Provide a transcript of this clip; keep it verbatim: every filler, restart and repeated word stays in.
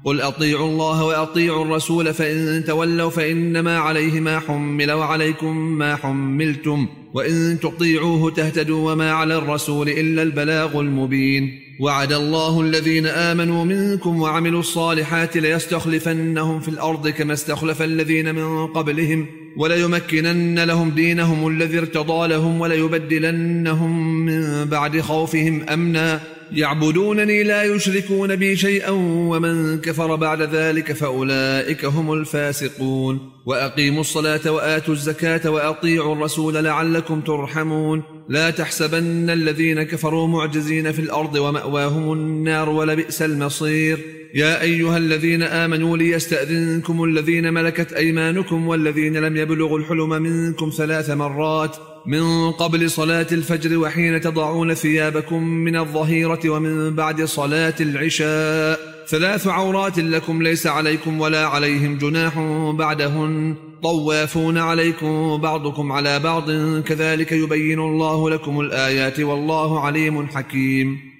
قل أطيعوا الله وأطيعوا الرسول فإن تولوا فإنما عليه ما حمل وعليكم ما حملتم وإن تطيعوه تهتدوا وما على الرسول إلا البلاغ المبين. وعد الله الذين آمنوا منكم وعملوا الصالحات ليستخلفنهم في الأرض كما استخلف الذين من قبلهم وليمكنن لهم دينهم الذي ارتضى لهم وليبدلنهم من بعد خوفهم أمنا يعبدونني لا يشركون بي شيئا ومن كفر بعد ذلك فأولئك هم الفاسقون. وأقيموا الصلاة وآتوا الزكاة وأطيعوا الرسول لعلكم ترحمون. لا تحسبن الذين كفروا معجزين في الأرض ومأواهم النار ولبئس المصير. يا أيها الذين آمنوا ليستأذنكم الذين ملكت أيمانكم والذين لم يبلغوا الحلم منكم ثلاث مرات من قبل صلاة الفجر وحين تضعون ثيابكم من الظهيرة ومن بعد صلاة العشاء ثلاث عورات لكم ليس عليكم ولا عليهم جناح بعدهن طوافون عليكم بعضكم على بعض كذلك يبين الله لكم الآيات والله عليم حكيم.